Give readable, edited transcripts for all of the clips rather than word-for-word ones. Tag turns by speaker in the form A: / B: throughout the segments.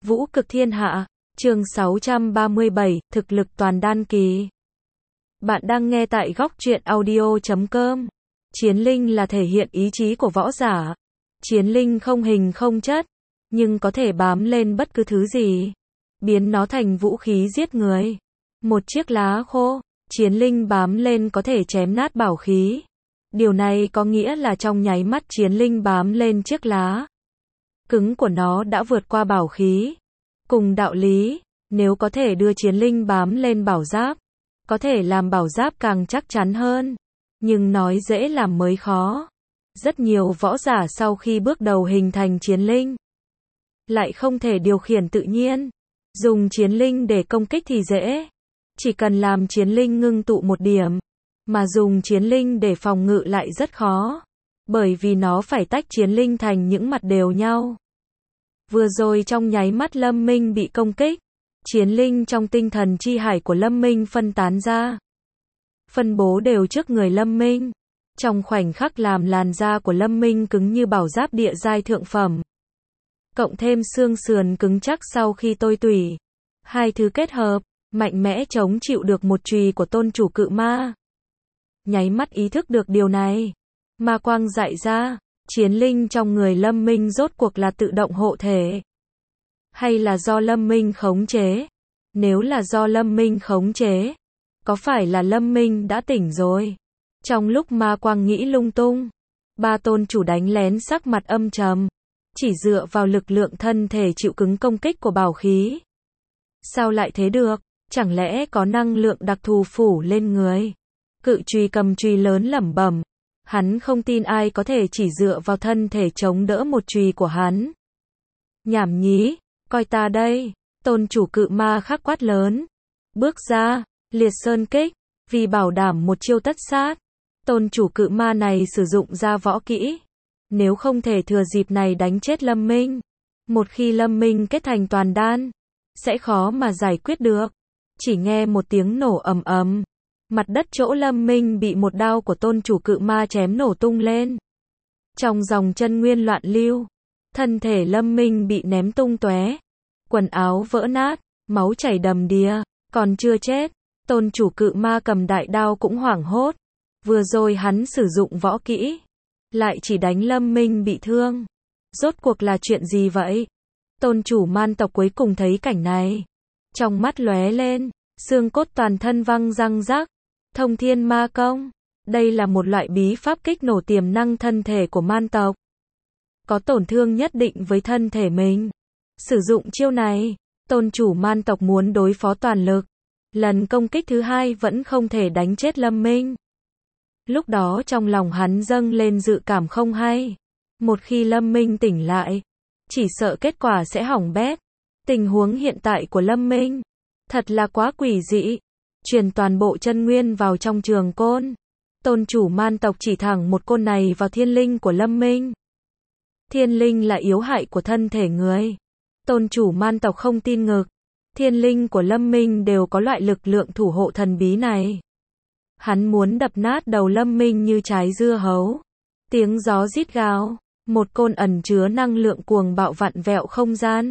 A: Vũ cực thiên hạ, chương 637, thực lực toàn đan kỳ. Bạn đang nghe tại góc truyện audio.com. Chiến linh là thể hiện ý chí của võ giả. Chiến linh không hình không chất, nhưng có thể bám lên bất cứ thứ gì, biến nó thành vũ khí giết người. Một chiếc lá khô, chiến linh bám lên có thể chém nát bảo khí. Điều này có nghĩa là trong nháy mắt chiến linh bám lên chiếc lá cứng của nó đã vượt qua bảo khí. Cùng đạo lý, nếu có thể đưa chiến linh bám lên bảo giáp, có thể làm bảo giáp càng chắc chắn hơn. Nhưng nói dễ làm mới khó. Rất nhiều võ giả sau khi bước đầu hình thành chiến linh, lại không thể điều khiển tự nhiên. Dùng chiến linh để công kích thì dễ. Chỉ cần làm chiến linh ngưng tụ một điểm. Mà dùng chiến linh để phòng ngự lại rất khó. Bởi vì nó phải tách chiến linh thành những mặt đều nhau. Vừa rồi trong nháy mắt Lâm Minh bị công kích, chiến linh trong tinh thần chi hải của Lâm Minh phân tán ra, phân bố đều trước người Lâm Minh. Trong khoảnh khắc làm làn da của Lâm Minh cứng như bảo giáp địa giai thượng phẩm. Cộng thêm xương sườn cứng chắc sau khi tôi tủy. Hai thứ kết hợp, mạnh mẽ chống chịu được một chùy của tôn chủ cự ma. Nháy mắt ý thức được điều này. Ma quang dại ra, chiến linh trong người Lâm Minh rốt cuộc là tự động hộ thể. Hay là do Lâm Minh khống chế? Nếu là do Lâm Minh khống chế, có phải là Lâm Minh đã tỉnh rồi? Trong lúc ma quang nghĩ lung tung, ba tôn chủ đánh lén sắc mặt âm trầm, chỉ dựa vào lực lượng thân thể chịu cứng công kích của bảo khí. Sao lại thế được? Chẳng lẽ có năng lượng đặc thù phủ lên người? Cự chùy cầm chùy lớn lẩm bẩm, hắn không tin ai có thể chỉ dựa vào thân thể chống đỡ một chùy của hắn. Nhảm nhí, coi ta đây, tôn chủ cự ma khắc quát lớn. Bước ra, liệt sơn kích, vì bảo đảm một chiêu tất sát. Tôn chủ cự ma này sử dụng ra võ kỹ. Nếu không thể thừa dịp này đánh chết Lâm Minh. Một khi Lâm Minh kết thành toàn đan, sẽ khó mà giải quyết được. Chỉ nghe một tiếng nổ ầm ầm. Mặt đất chỗ Lâm Minh bị một đao của tôn chủ cự ma chém nổ tung lên. Trong dòng chân nguyên loạn lưu, thân thể Lâm Minh bị ném tung tóe, quần áo vỡ nát, máu chảy đầm đìa. Còn chưa chết, tôn chủ cự ma cầm đại đao cũng hoảng hốt. Vừa rồi hắn sử dụng võ kỹ, lại chỉ đánh Lâm Minh bị thương. Rốt cuộc là chuyện gì vậy? Tôn chủ man tộc cuối cùng thấy cảnh này, trong mắt lóe lên, xương cốt toàn thân văng răng rắc. Thông thiên ma công, đây là một loại bí pháp kích nổ tiềm năng thân thể của man tộc. Có tổn thương nhất định với thân thể mình. Sử dụng chiêu này, tôn chủ man tộc muốn đối phó toàn lực. Lần công kích thứ hai vẫn không thể đánh chết Lâm Minh. Lúc đó trong lòng hắn dâng lên dự cảm không hay. Một khi Lâm Minh tỉnh lại, chỉ sợ kết quả sẽ hỏng bét. Tình huống hiện tại của Lâm Minh, thật là quá quỷ dị. Truyền toàn bộ chân nguyên vào trong trường côn. Tôn chủ man tộc chỉ thẳng một côn này vào thiên linh của Lâm Minh. Thiên linh là yếu hại của thân thể người. Tôn chủ man tộc không tin ngực. Thiên linh của Lâm Minh đều có loại lực lượng thủ hộ thần bí này. Hắn muốn đập nát đầu Lâm Minh như trái dưa hấu. Tiếng gió rít gào. Một côn ẩn chứa năng lượng cuồng bạo vặn vẹo không gian.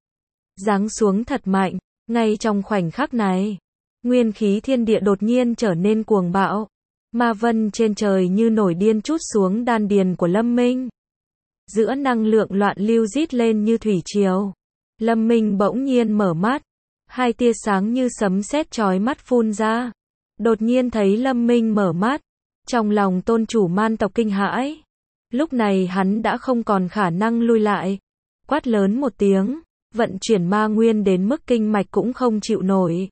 A: Giáng xuống thật mạnh. Ngay trong khoảnh khắc này, nguyên khí thiên địa đột nhiên trở nên cuồng bạo. Ma vân trên trời như nổi điên trút xuống đan điền của Lâm Minh. Giữa năng lượng loạn lưu rít lên như thủy triều. Lâm Minh bỗng nhiên mở mắt. Hai tia sáng như sấm sét chói mắt phun ra. Đột nhiên thấy Lâm Minh mở mắt. Trong lòng tôn chủ man tộc kinh hãi. Lúc này hắn đã không còn khả năng lui lại. Quát lớn một tiếng, vận chuyển ma nguyên đến mức kinh mạch cũng không chịu nổi.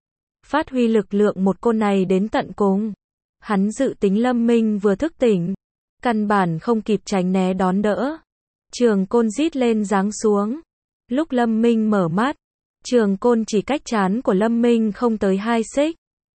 A: Phát huy lực lượng một côn này đến tận cùng. Hắn dự tính Lâm Minh vừa thức tỉnh, căn bản không kịp tránh né đón đỡ. Trường côn rít lên giáng xuống. Lúc Lâm Minh mở mắt, trường côn chỉ cách trán của Lâm Minh không tới 2 xích.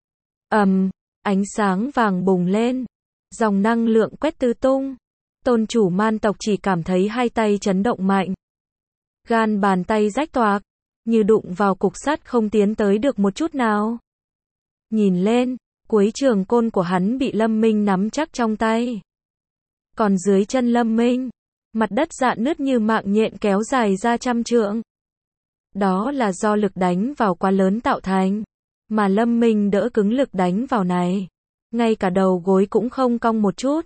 A: Ánh sáng vàng bùng lên. Dòng năng lượng quét tứ tung. Tôn chủ man tộc chỉ cảm thấy hai tay chấn động mạnh. Gan bàn tay rách toạc, như đụng vào cục sắt không tiến tới được một chút nào. Nhìn lên, cuối trường côn của hắn bị Lâm Minh nắm chắc trong tay. Còn dưới chân Lâm Minh, mặt đất rạn nứt như mạng nhện kéo dài ra trăm trượng. Đó là do lực đánh vào quá lớn tạo thành. Mà Lâm Minh đỡ cứng lực đánh vào này. Ngay cả đầu gối cũng không cong một chút.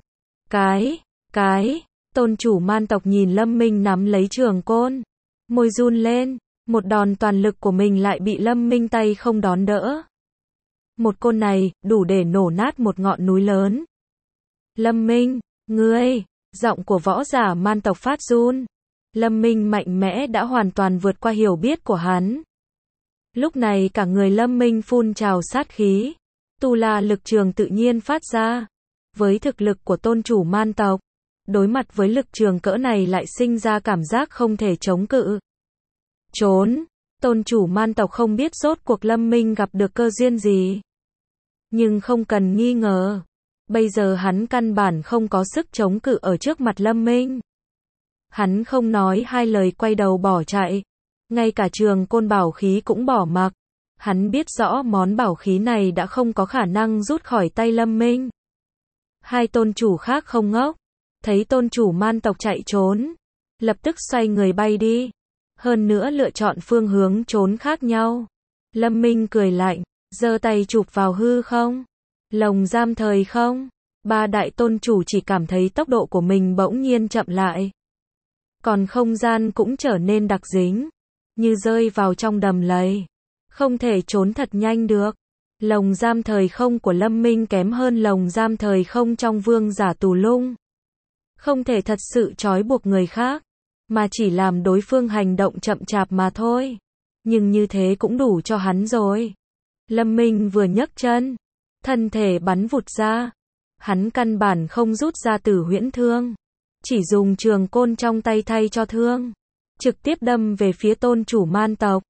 A: Cái, tôn chủ man tộc nhìn Lâm Minh nắm lấy trường côn. Môi run lên, một đòn toàn lực của mình lại bị Lâm Minh tay không đón đỡ. Một côn này, đủ để nổ nát một ngọn núi lớn. Lâm Minh, ngươi, giọng của võ giả man tộc phát run. Lâm Minh mạnh mẽ đã hoàn toàn vượt qua hiểu biết của hắn. Lúc này cả người Lâm Minh phun trào sát khí. Tu la lực trường tự nhiên phát ra. Với thực lực của tôn chủ man tộc, đối mặt với lực trường cỡ này lại sinh ra cảm giác không thể chống cự. Trốn, tôn chủ man tộc không biết rốt cuộc Lâm Minh gặp được cơ duyên gì. Nhưng không cần nghi ngờ, bây giờ hắn căn bản không có sức chống cự ở trước mặt Lâm Minh. Hắn không nói hai lời quay đầu bỏ chạy, ngay cả trường côn bảo khí cũng bỏ mặc. Hắn biết rõ món bảo khí này đã không có khả năng rút khỏi tay Lâm Minh. Hai tôn chủ khác không ngốc, thấy tôn chủ man tộc chạy trốn, lập tức xoay người bay đi. Hơn nữa lựa chọn phương hướng trốn khác nhau. Lâm Minh cười lạnh, giơ tay chụp vào hư không. Lồng giam thời không. Ba đại tôn chủ chỉ cảm thấy tốc độ của mình bỗng nhiên chậm lại. Còn không gian cũng trở nên đặc dính, như rơi vào trong đầm lầy. Không thể trốn thật nhanh được. Lồng giam thời không của Lâm Minh kém hơn lồng giam thời không trong vương giả tù lung. Không thể thật sự trói buộc người khác, mà chỉ làm đối phương hành động chậm chạp mà thôi. Nhưng như thế cũng đủ cho hắn rồi. Lâm Minh vừa nhấc chân, thân thể bắn vụt ra. Hắn căn bản không rút ra tử huyễn thương, chỉ dùng trường côn trong tay thay cho thương, trực tiếp đâm về phía tôn chủ man tộc.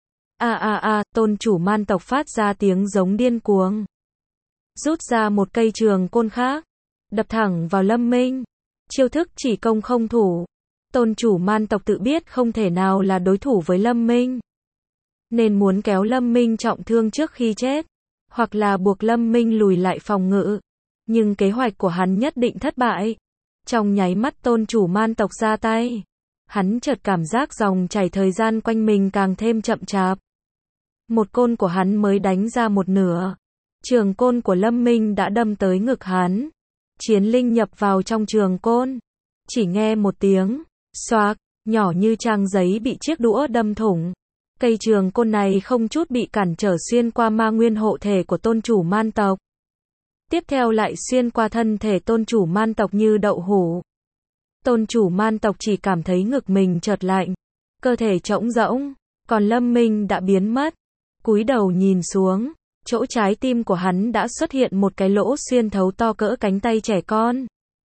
A: Tôn chủ man tộc phát ra tiếng giống điên cuồng. Rút ra một cây trường côn khác, đập thẳng vào Lâm Minh. Chiêu thức chỉ công không thủ. Tôn chủ man tộc tự biết không thể nào là đối thủ với Lâm Minh, nên muốn kéo Lâm Minh trọng thương trước khi chết, hoặc là buộc Lâm Minh lùi lại phòng ngự. Nhưng kế hoạch của hắn nhất định thất bại. Trong nháy mắt tôn chủ man tộc ra tay, hắn chợt cảm giác dòng chảy thời gian quanh mình càng thêm chậm chạp. Một côn của hắn mới đánh ra một nửa, trường côn của Lâm Minh đã đâm tới ngực hắn. Chiến linh nhập vào trong trường côn, chỉ nghe một tiếng xoạc, nhỏ như trang giấy bị chiếc đũa đâm thủng. Cây trường côn này không chút bị cản trở xuyên qua ma nguyên hộ thể của tôn chủ man tộc. Tiếp theo lại xuyên qua thân thể tôn chủ man tộc như đậu hũ. Tôn chủ man tộc chỉ cảm thấy ngực mình chợt lạnh, cơ thể trống rỗng, còn Lâm Minh đã biến mất. Cúi đầu nhìn xuống, chỗ trái tim của hắn đã xuất hiện một cái lỗ xuyên thấu to cỡ cánh tay trẻ con.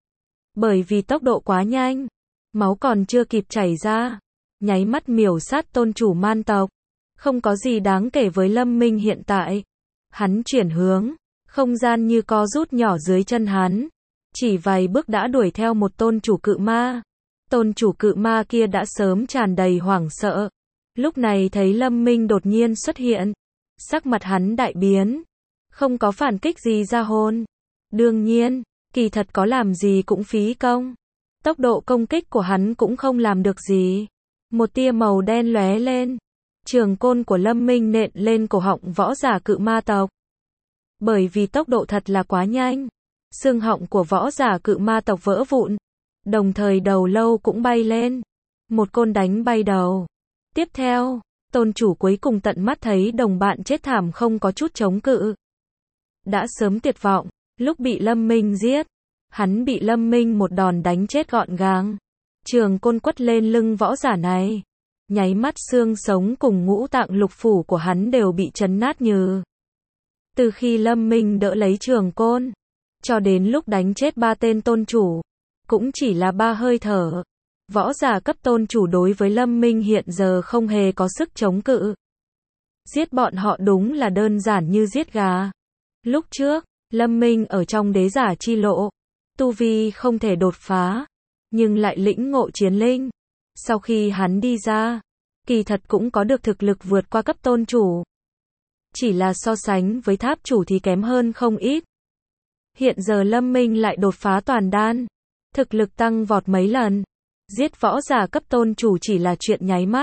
A: Bởi vì tốc độ quá nhanh, máu còn chưa kịp chảy ra, nháy mắt miểu sát tôn chủ man tộc. Không có gì đáng kể với Lâm Minh hiện tại. Hắn chuyển hướng, không gian như co rút nhỏ dưới chân hắn. Chỉ vài bước đã đuổi theo một tôn chủ cự ma. Tôn chủ cự ma kia đã sớm tràn đầy hoảng sợ. Lúc này thấy Lâm Minh đột nhiên xuất hiện, sắc mặt hắn đại biến. Không có phản kích gì ra hồn. Đương nhiên, kỳ thật có làm gì cũng phí công. Tốc độ công kích của hắn cũng không làm được gì. Một tia màu đen lóe lên. Trường côn của Lâm Minh nện lên cổ họng võ giả cự ma tộc. Bởi vì tốc độ thật là quá nhanh, xương họng của võ giả cự ma tộc vỡ vụn. Đồng thời đầu lâu cũng bay lên. Một côn đánh bay đầu. Tiếp theo, tôn chủ cuối cùng tận mắt thấy đồng bạn chết thảm không có chút chống cự. Đã sớm tuyệt vọng, lúc bị Lâm Minh giết, hắn bị Lâm Minh một đòn đánh chết gọn gàng. Trường côn quất lên lưng võ giả này. Nháy mắt xương sống cùng ngũ tạng lục phủ của hắn đều bị chấn nát nhừ. Từ khi Lâm Minh đỡ lấy trường côn, cho đến lúc đánh chết 3 tên tôn chủ, cũng chỉ là 3 hơi thở. Võ giả cấp tôn chủ đối với Lâm Minh hiện giờ không hề có sức chống cự. Giết bọn họ đúng là đơn giản như giết gà. Lúc trước, Lâm Minh ở trong đế giả chi lộ, tu vi không thể đột phá, nhưng lại lĩnh ngộ chiến linh. Sau khi hắn đi ra, kỳ thật cũng có được thực lực vượt qua cấp tôn chủ. Chỉ là so sánh với tháp chủ thì kém hơn không ít. Hiện giờ Lâm Minh lại đột phá toàn đan, thực lực tăng vọt mấy lần. Giết võ giả cấp tôn chủ chỉ là chuyện nháy mắt.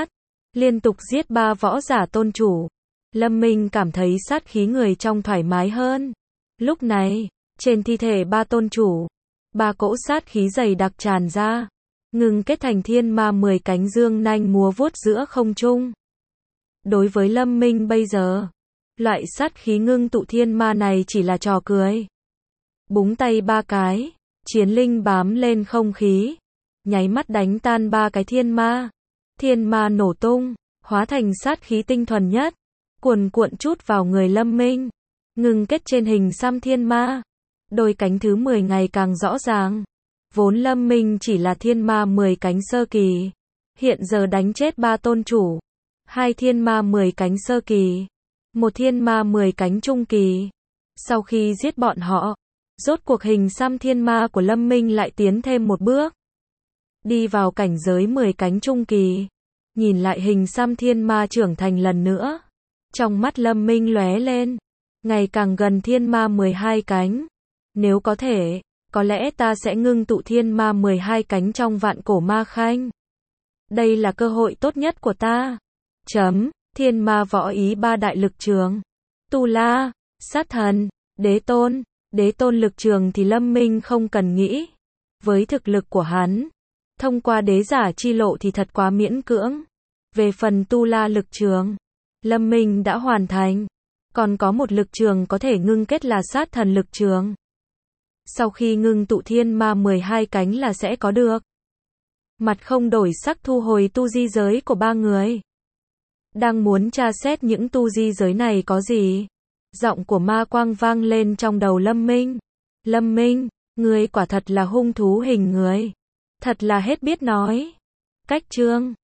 A: liên tục giết 3 võ giả tôn chủ. Lâm Minh cảm thấy sát khí người trong thoải mái hơn. Lúc này, trên thi thể 3 tôn chủ, 3 cỗ sát khí dày đặc tràn ra, ngừng kết thành thiên ma 10 cánh dương nanh múa vuốt giữa không trung. Đối với Lâm Minh bây giờ, loại sát khí ngưng tụ thiên ma này chỉ là trò cười. Búng tay 3 cái, chiến linh bám lên không khí, nháy mắt đánh tan 3 cái thiên ma. Thiên ma nổ tung, hóa thành sát khí tinh thuần nhất, cuồn cuộn trút vào người Lâm Minh, ngừng kết trên hình xăm thiên ma. Đôi cánh thứ 10 ngày càng rõ ràng. Vốn Lâm Minh chỉ là thiên ma 10 cánh sơ kỳ, hiện giờ đánh chết 3 tôn chủ, 2 thiên ma 10 cánh sơ kỳ, 1 thiên ma 10 cánh trung kỳ. Sau khi giết bọn họ, rốt cuộc hình xăm thiên ma của Lâm Minh lại tiến thêm một bước, đi vào cảnh giới 10 cánh trung kỳ. Nhìn lại hình xăm thiên ma trưởng thành lần nữa, trong mắt Lâm Minh lóe lên, ngày càng gần thiên ma 12 cánh. Nếu có thể, có lẽ ta sẽ ngưng tụ thiên ma 12 cánh trong vạn cổ ma khanh. Đây là cơ hội tốt nhất của ta. Thiên ma võ ý 3 đại lực trường. Tu La, sát thần, đế tôn lực trường thì Lâm Minh không cần nghĩ. Với thực lực của hắn, thông qua đế giả chi lộ thì thật quá miễn cưỡng. Về phần Tu La lực trường, Lâm Minh đã hoàn thành. Còn có một lực trường có thể ngưng kết là sát thần lực trường. Sau khi ngưng tụ thiên ma 12 cánh là sẽ có được. Mặt không đổi sắc thu hồi tu di giới của 3 người. Đang muốn tra xét những tu di giới này có gì? Giọng của ma quang vang lên trong đầu Lâm Minh. Lâm Minh, ngươi quả thật là hung thú hình người. Thật là hết biết nói. Cách chương